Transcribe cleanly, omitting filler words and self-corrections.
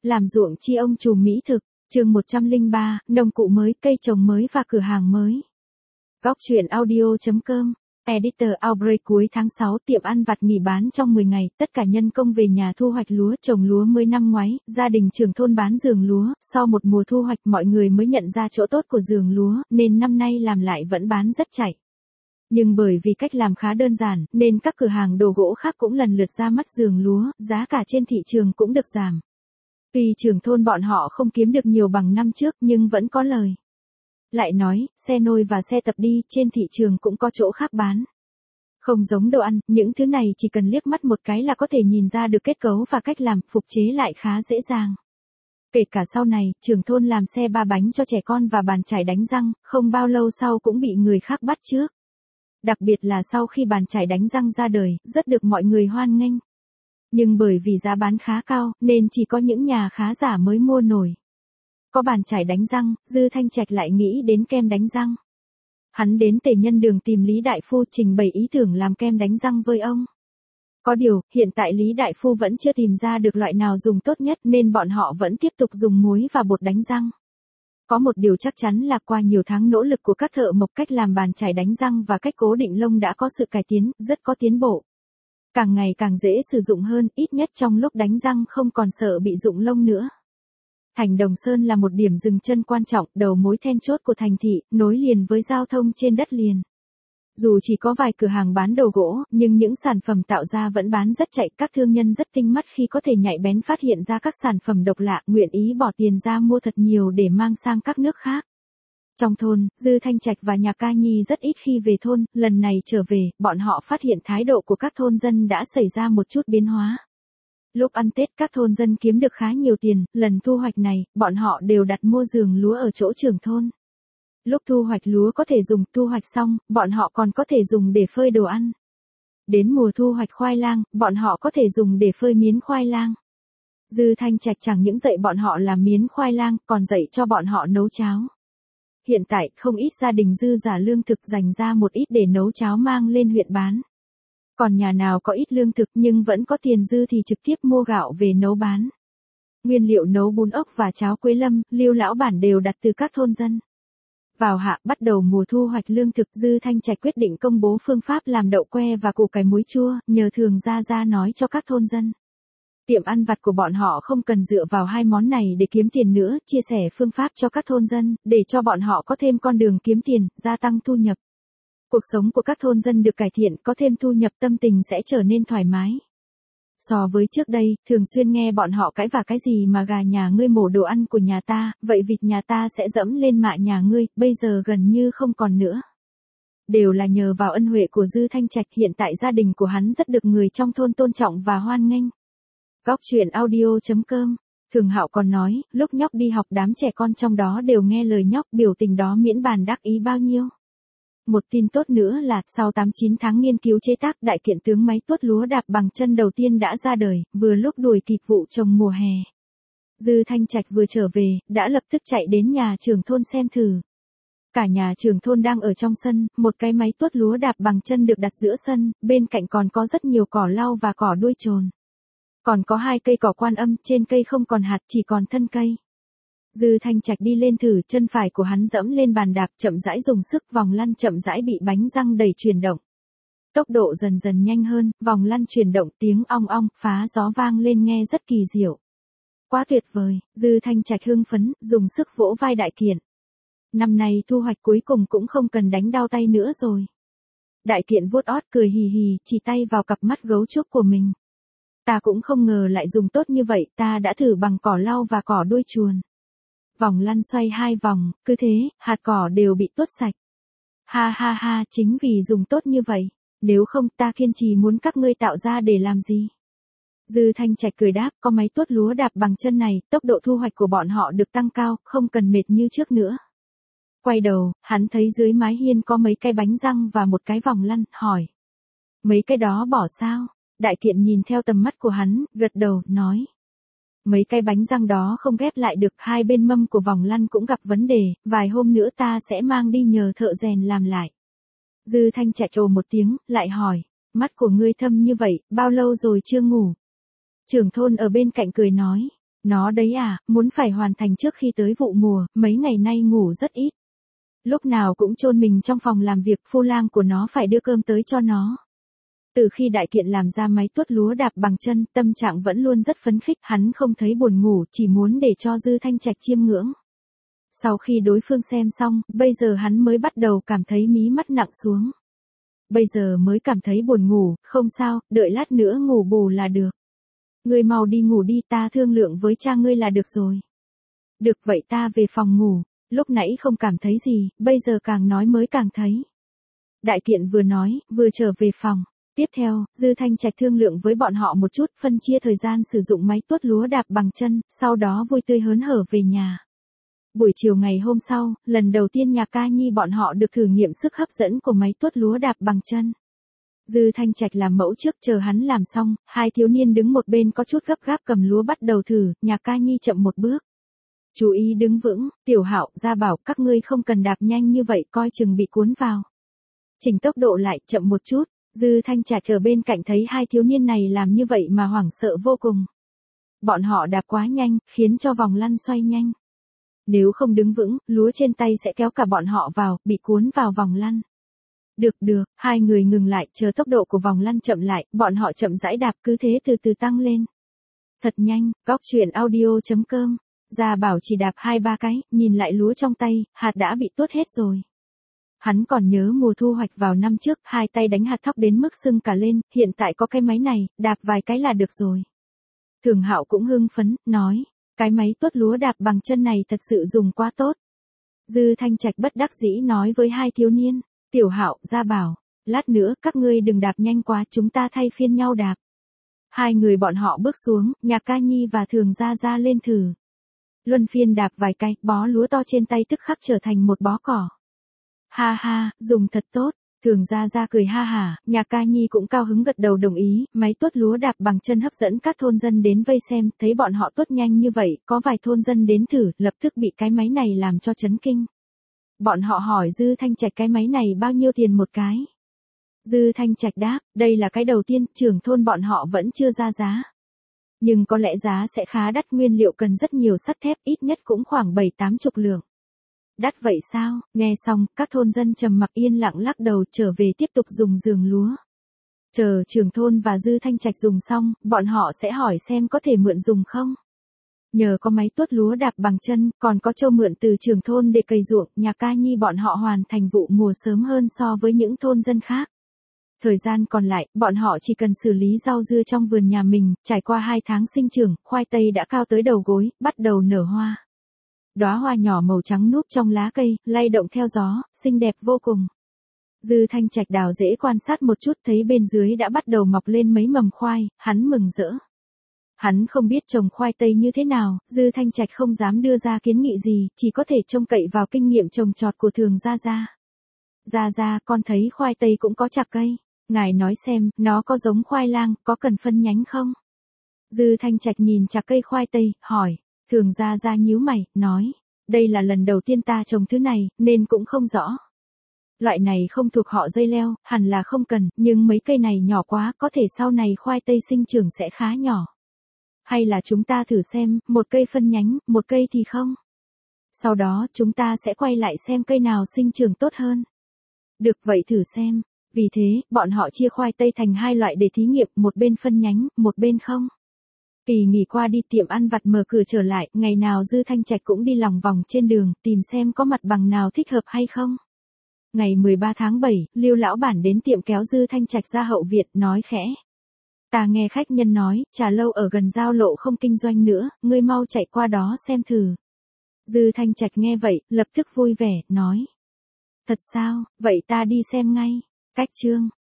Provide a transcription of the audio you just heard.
Làm ruộng chi ông trùm mỹ thực, chương 103, nông cụ mới, cây trồng mới và cửa hàng mới. Góc truyện audio.com, Editor Outbreak cuối tháng 6 tiệm ăn vặt nghỉ bán trong 10 ngày, tất cả nhân công về nhà thu hoạch lúa trồng lúa mới năm ngoái, gia đình trưởng thôn bán giường lúa, sau một mùa thu hoạch mọi người mới nhận ra chỗ tốt của giường lúa, nên năm nay làm lại vẫn bán rất chạy. Nhưng bởi vì cách làm khá đơn giản, nên các cửa hàng đồ gỗ khác cũng lần lượt ra mắt giường lúa, giá cả trên thị trường cũng được giảm. Tuy trưởng thôn bọn họ không kiếm được nhiều bằng năm trước nhưng vẫn có lời. Lại nói, xe nôi và xe tập đi trên thị trường cũng có chỗ khác bán. Không giống đồ ăn, những thứ này chỉ cần liếc mắt một cái là có thể nhìn ra được kết cấu và cách làm, phục chế lại khá dễ dàng. Kể cả sau này, trưởng thôn làm xe ba bánh cho trẻ con và bàn chải đánh răng, không bao lâu sau cũng bị người khác bắt chước. Đặc biệt là sau khi bàn chải đánh răng ra đời, rất được mọi người hoan nghênh. Nhưng bởi vì giá bán khá cao, nên chỉ có những nhà khá giả mới mua nổi. Có bàn chải đánh răng, Dư Thanh Trạch lại nghĩ đến kem đánh răng. Hắn đến Tề Nhân Đường tìm Lý Đại Phu trình bày ý tưởng làm kem đánh răng với ông. Có điều, hiện tại Lý Đại Phu vẫn chưa tìm ra được loại nào dùng tốt nhất nên bọn họ vẫn tiếp tục dùng muối và bột đánh răng. Có một điều chắc chắn là qua nhiều tháng nỗ lực của các thợ mộc, cách làm bàn chải đánh răng và cách cố định lông đã có sự cải tiến, rất có tiến bộ. Càng ngày càng dễ sử dụng hơn, ít nhất trong lúc đánh răng không còn sợ bị rụng lông nữa. Thành Đồng Sơn là một điểm dừng chân quan trọng, đầu mối then chốt của thành thị, nối liền với giao thông trên đất liền. Dù chỉ có vài cửa hàng bán đồ gỗ, nhưng những sản phẩm tạo ra vẫn bán rất chạy, các thương nhân rất tinh mắt khi có thể nhạy bén phát hiện ra các sản phẩm độc lạ, nguyện ý bỏ tiền ra mua thật nhiều để mang sang các nước khác. Trong thôn, Dư Thanh Trạch và nhà Ca Nhi rất ít khi về thôn, lần này trở về, bọn họ phát hiện thái độ của các thôn dân đã xảy ra một chút biến hóa. Lúc ăn Tết các thôn dân kiếm được khá nhiều tiền, lần thu hoạch này, bọn họ đều đặt mua giường lúa ở chỗ trưởng thôn. Lúc thu hoạch lúa có thể dùng, thu hoạch xong, bọn họ còn có thể dùng để phơi đồ ăn. Đến mùa thu hoạch khoai lang, bọn họ có thể dùng để phơi miến khoai lang. Dư Thanh Trạch chẳng những dạy bọn họ làm miến khoai lang, còn dạy cho bọn họ nấu cháo. Hiện tại, không ít gia đình dư giả lương thực dành ra một ít để nấu cháo mang lên huyện bán. Còn nhà nào có ít lương thực nhưng vẫn có tiền dư thì trực tiếp mua gạo về nấu bán. Nguyên liệu nấu bún ốc và cháo Quế Lâm, Lưu lão bản đều đặt từ các thôn dân. Vào hạ, bắt đầu mùa thu hoạch lương thực, Dư Thanh Trạch quyết định công bố phương pháp làm đậu que và củ cải muối chua, nhờ Thường ra nói cho các thôn dân. Tiệm ăn vặt của bọn họ không cần dựa vào hai món này để kiếm tiền nữa, chia sẻ phương pháp cho các thôn dân, để cho bọn họ có thêm con đường kiếm tiền, gia tăng thu nhập. Cuộc sống của các thôn dân được cải thiện, có thêm thu nhập, tâm tình sẽ trở nên thoải mái. So với trước đây, thường xuyên nghe bọn họ cãi vả cái gì mà gà nhà ngươi mổ đồ ăn của nhà ta, vậy vịt nhà ta sẽ dẫm lên mạ nhà ngươi, bây giờ gần như không còn nữa. Đều là nhờ vào ân huệ của Dư Thanh Trạch, hiện tại gia đình của hắn rất được người trong thôn tôn trọng và hoan nghênh. Góc truyện audio.com, Thường Hạo còn nói, lúc nhóc đi học đám trẻ con trong đó đều nghe lời nhóc, biểu tình đó miễn bàn đắc ý bao nhiêu. Một tin tốt nữa là, sau 8-9 tháng nghiên cứu chế tác, đại kiện tướng máy tuốt lúa đạp bằng chân đầu tiên đã ra đời, vừa lúc đuổi kịp vụ trồng mùa hè. Dư Thanh Trạch vừa trở về, đã lập tức chạy đến nhà trưởng thôn xem thử. Cả nhà trưởng thôn đang ở trong sân, một cái máy tuốt lúa đạp bằng chân được đặt giữa sân, bên cạnh còn có rất nhiều cỏ lau và cỏ đuôi trồn. Còn có 2 cây cỏ Quan Âm, trên cây không còn hạt, chỉ còn thân cây. Dư Thanh Trạch đi lên thử, chân phải của hắn dẫm lên bàn đạp, chậm rãi dùng sức, vòng lăn chậm rãi bị bánh răng đẩy chuyển động. Tốc độ dần dần nhanh hơn, vòng lăn chuyển động, tiếng ong ong, phá gió vang lên nghe rất kỳ diệu. Quá tuyệt vời, Dư Thanh Trạch hưng phấn, dùng sức vỗ vai đại kiện. Năm nay thu hoạch cuối cùng cũng không cần đánh đau tay nữa rồi. Đại kiện vuốt ót cười hì hì, chỉ tay vào cặp mắt gấu trúc của mình. Ta cũng không ngờ lại dùng tốt như vậy, ta đã thử bằng cỏ lau và cỏ đuôi chuồn. Vòng lăn xoay 2 vòng, cứ thế, hạt cỏ đều bị tuốt sạch. Ha ha ha, chính vì dùng tốt như vậy, nếu không ta kiên trì muốn các ngươi tạo ra để làm gì. Dư Thanh Trạch cười đáp, có máy tuốt lúa đạp bằng chân này, tốc độ thu hoạch của bọn họ được tăng cao, không cần mệt như trước nữa. Quay đầu, hắn thấy dưới mái hiên có mấy cái bánh răng và một cái vòng lăn, hỏi. Mấy cái đó bỏ sao? Đại kiện nhìn theo tầm mắt của hắn, gật đầu, nói. Mấy cái bánh răng đó không ghép lại được, hai bên mâm của vòng lăn cũng gặp vấn đề, vài hôm nữa ta sẽ mang đi nhờ thợ rèn làm lại. Dư Thanh Trạch ồ một tiếng, lại hỏi, mắt của ngươi thâm như vậy, bao lâu rồi chưa ngủ? Trưởng thôn ở bên cạnh cười nói, Nó đấy à, muốn phải hoàn thành trước khi tới vụ mùa, mấy ngày nay ngủ rất ít. Lúc nào cũng chôn mình trong phòng làm việc, phu lang của nó phải đưa cơm tới cho nó. Từ khi đại kiện làm ra máy tuốt lúa đạp bằng chân, tâm trạng vẫn luôn rất phấn khích, hắn không thấy buồn ngủ, chỉ muốn để cho Dư Thanh Trạch chiêm ngưỡng. Sau khi đối phương xem xong, bây giờ hắn mới bắt đầu cảm thấy mí mắt nặng xuống. Bây giờ mới cảm thấy buồn ngủ, không sao, đợi lát nữa ngủ bù là được. Ngươi mau đi ngủ đi, ta thương lượng với cha ngươi là được rồi. Được vậy ta về phòng ngủ, lúc nãy không cảm thấy gì, bây giờ càng nói mới càng thấy. Đại kiện vừa nói, vừa trở về phòng. Tiếp theo, Dư Thanh Trạch thương lượng với bọn họ một chút, phân chia thời gian sử dụng máy tuốt lúa đạp bằng chân, sau đó vui tươi hớn hở về nhà. Buổi chiều ngày hôm sau, lần đầu tiên nhà Ca Nhi bọn họ được thử nghiệm sức hấp dẫn của máy tuốt lúa đạp bằng chân. Dư Thanh Trạch làm mẫu trước, chờ hắn làm xong, hai thiếu niên đứng một bên có chút gấp gáp cầm lúa bắt đầu thử, nhà Ca Nhi chậm một bước. Chú ý đứng vững, Tiểu Hạo, Gia Bảo, các ngươi không cần đạp nhanh như vậy, coi chừng bị cuốn vào. Chỉnh tốc độ lại, chậm một chút. Dư Thanh Trạch ở bên cạnh thấy hai thiếu niên này làm như vậy mà hoảng sợ vô cùng. Bọn họ đạp quá nhanh, khiến cho vòng lăn xoay nhanh. Nếu không đứng vững, lúa trên tay sẽ kéo cả bọn họ vào, bị cuốn vào vòng lăn. Được, hai người ngừng lại, chờ tốc độ của vòng lăn chậm lại, bọn họ chậm rãi đạp, cứ thế từ từ tăng lên. Thật nhanh, goctruyện.audio.com. Gia Bảo chỉ đạp 2-3 cái, nhìn lại lúa trong tay, hạt đã bị tuốt hết rồi. Hắn còn nhớ mùa thu hoạch vào năm trước, hai tay đánh hạt thóc đến mức sưng cả lên, hiện tại có cái máy này, đạp vài cái là được rồi. Thường Hạo cũng hưng phấn, nói, cái máy tuốt lúa đạp bằng chân này thật sự dùng quá tốt. Dư Thanh Trạch bất đắc dĩ nói với hai thiếu niên, Tiểu Hạo, Gia Bảo, lát nữa các ngươi đừng đạp nhanh quá, chúng ta thay phiên nhau đạp. Hai người bọn họ bước xuống, nhà Ca Nhi và Thường Gia lên thử. Luân phiên đạp vài cái, bó lúa to trên tay tức khắc trở thành một bó cỏ. Ha ha, dùng thật tốt. Thường Gia cười ha hả, nhà Ca Nhi cũng cao hứng gật đầu đồng ý, máy tuốt lúa đạp bằng chân hấp dẫn các thôn dân đến vây xem, thấy bọn họ tuốt nhanh như vậy, có vài thôn dân đến thử, lập tức bị cái máy này làm cho chấn kinh. Bọn họ hỏi Dư Thanh Trạch cái máy này bao nhiêu tiền một cái. Dư Thanh Trạch đáp, đây là cái đầu tiên, trưởng thôn bọn họ vẫn chưa ra giá. Nhưng có lẽ giá sẽ khá đắt, nguyên liệu cần rất nhiều sắt thép, ít nhất cũng khoảng 7-80 lượng. Đắt vậy sao? Nghe xong, các thôn dân trầm mặc yên lặng lắc đầu, trở về tiếp tục dùng giường lúa. Chờ trưởng thôn và Dư Thanh Trạch dùng xong, bọn họ sẽ hỏi xem có thể mượn dùng không. Nhờ có máy tuốt lúa đạp bằng chân, còn có trâu mượn từ trưởng thôn để cày ruộng, nhà Ca Nhi bọn họ hoàn thành vụ mùa sớm hơn so với những thôn dân khác. Thời gian còn lại, bọn họ chỉ cần xử lý rau dưa trong vườn nhà mình, trải qua 2 tháng sinh trưởng, khoai tây đã cao tới đầu gối, bắt đầu nở hoa. Đóa hoa nhỏ màu trắng núp trong lá cây, lay động theo gió, xinh đẹp vô cùng. Dư Thanh Trạch đào rễ quan sát một chút, thấy bên dưới đã bắt đầu mọc lên mấy mầm khoai, hắn mừng rỡ. Hắn không biết trồng khoai tây như thế nào, Dư Thanh Trạch không dám đưa ra kiến nghị gì, chỉ có thể trông cậy vào kinh nghiệm trồng trọt của Thường Gia. Gia, con thấy khoai tây cũng có chạc cây. Ngài nói xem, nó có giống khoai lang, có cần phân nhánh không? Dư Thanh Trạch nhìn chạc cây khoai tây, hỏi. Thường Gia nhíu mày, nói. Đây là lần đầu tiên ta trồng thứ này, nên cũng không rõ. Loại này không thuộc họ dây leo, hẳn là không cần, nhưng mấy cây này nhỏ quá, có thể sau này khoai tây sinh trưởng sẽ khá nhỏ. Hay là chúng ta thử xem, một cây phân nhánh, một cây thì không. Sau đó, chúng ta sẽ quay lại xem cây nào sinh trưởng tốt hơn. Được vậy thử xem. Vì thế, bọn họ chia khoai tây thành 2 loại để thí nghiệm, một bên phân nhánh, một bên không. Kỳ nghỉ qua đi, tiệm ăn vặt mở cửa trở lại, ngày nào Dư Thanh Trạch cũng đi lòng vòng trên đường, tìm xem có mặt bằng nào thích hợp hay không. Ngày 13 tháng 7, Lưu lão bản đến tiệm kéo Dư Thanh Trạch ra hậu viện, nói khẽ. Ta nghe khách nhân nói, trà lâu ở gần giao lộ không kinh doanh nữa, ngươi mau chạy qua đó xem thử. Dư Thanh Trạch nghe vậy, lập tức vui vẻ, nói. Thật sao, vậy ta đi xem ngay. Cách chương